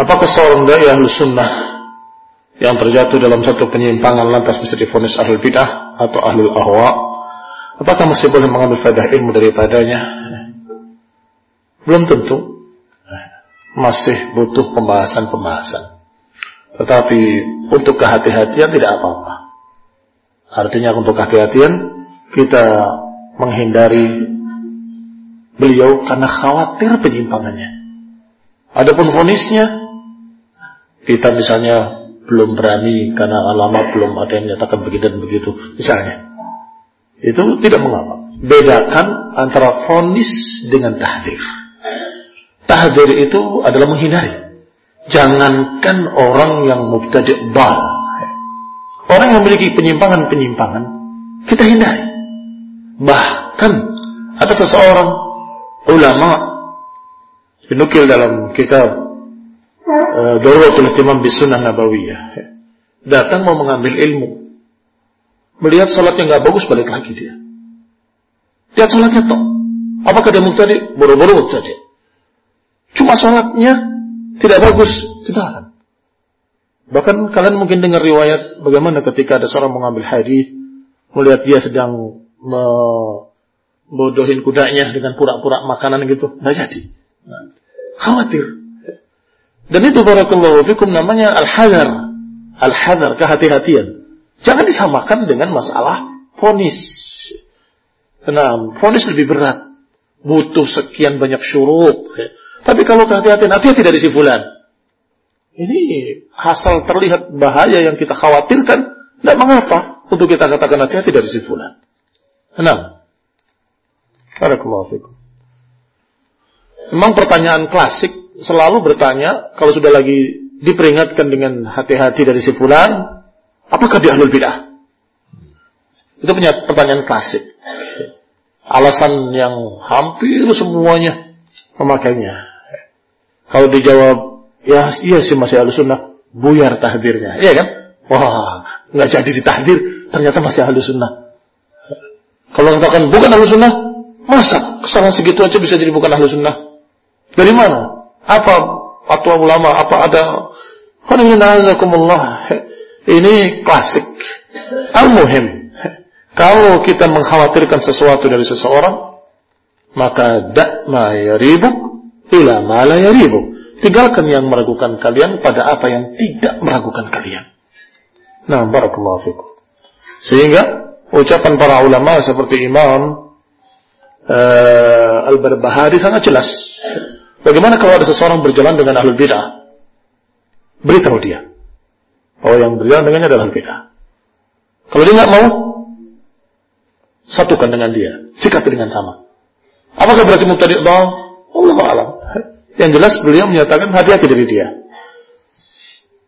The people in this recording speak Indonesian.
Apakah seorang dai Ahlus Sunnah yang terjatuh dalam satu penyimpangan lantas bisa divonis ahlul bid'ah atau ahlul ahwa, apakah masih boleh mengambil faedah ilmu daripadanya? Belum tentu. Masih butuh pembahasan. Tetapi untuk kehati-hatian tidak apa-apa. Artinya untuk kehati-hatian kita menghindari beliau karena khawatir penyimpangannya. Adapun vonisnya, kita misalnya belum berani karena alamat belum ada yang menyatakan begitu dan begitu, misalnya, itu tidak mengapa. Bedakan antara vonis dengan tahdzir. Tahdzir itu adalah menghindari. Jangankan orang yang mubtadi' dhal, orang yang memiliki penyimpangan-penyimpangan, kita hindari. Bahkan ada seseorang ulama dinukil dalam kitab Daruratul Ihtimam bis-Sunnah Nabawiyah, datang mau mengambil ilmu, melihat salatnya nggak bagus, balik lagi dia. Lihat salatnya toh, apakah dia mubtadi'? Boro-boro mubtadi'. Cuma salatnya tidak bagus, tidak. Bahkan kalian mungkin dengar riwayat bagaimana ketika ada seorang mengambil hadis, melihat dia sedang bodohin kudanya dengan pura-pura makanan gitu, nggak jadi. Khawatir. Dan itu barakallahu fikum namanya al-hadar. Al-hadar, kehati-hatian. Jangan disamakan dengan masalah vonis. Nah, vonis lebih berat. Butuh sekian banyak syurut. Tapi kalau kehati-hatian, hati-hati dari si fulan. Ini asal terlihat bahaya yang kita khawatirkan, tidak mengapa untuk kita katakan hati-hati dari si fulan. Nah, barakallahu fikum. Memang pertanyaan klasik selalu bertanya, kalau sudah lagi diperingatkan dengan hati-hati dari si fulan, apakah dia ahlul bid'ah? Itu punya pertanyaan klasik. Alasan yang hampir semuanya memakainya. Kalau dijawab, ya iya sih masih ahlus sunnah, buyar tahdirnya, iya kan? Wah, nggak jadi ditahdir, ternyata masih ahlus sunnah. Kalau katakan bukan ahlus sunnah, masa kesalahan segitu aja bisa jadi bukan ahlus sunnah? Dari mana? Apa fatwa ulama? Apa ada? Ini klasik. Al-muhim, kalau kita mengkhawatirkan sesuatu dari seseorang, maka da' ma yaribuk ila ma la yaribuk. Tinggalkan yang meragukan kalian pada apa yang tidak meragukan kalian. Nah, barakallahu fikum. Sehingga ucapan para ulama seperti Imam Al-Barbahari sangat jelas. Bagaimana kalau ada seseorang berjalan dengan ahlul bid'ah? Beritahu dia bahwa yang berjalan dengannya adalah ahlul bid'ah. Kalau dia nggak mau, satukan dengan dia, sikapi dengan sama. Apakah berarti mubtadi' dhal? Allahu a'lam. Yang jelas beliau menyatakan hati-hati dari dia.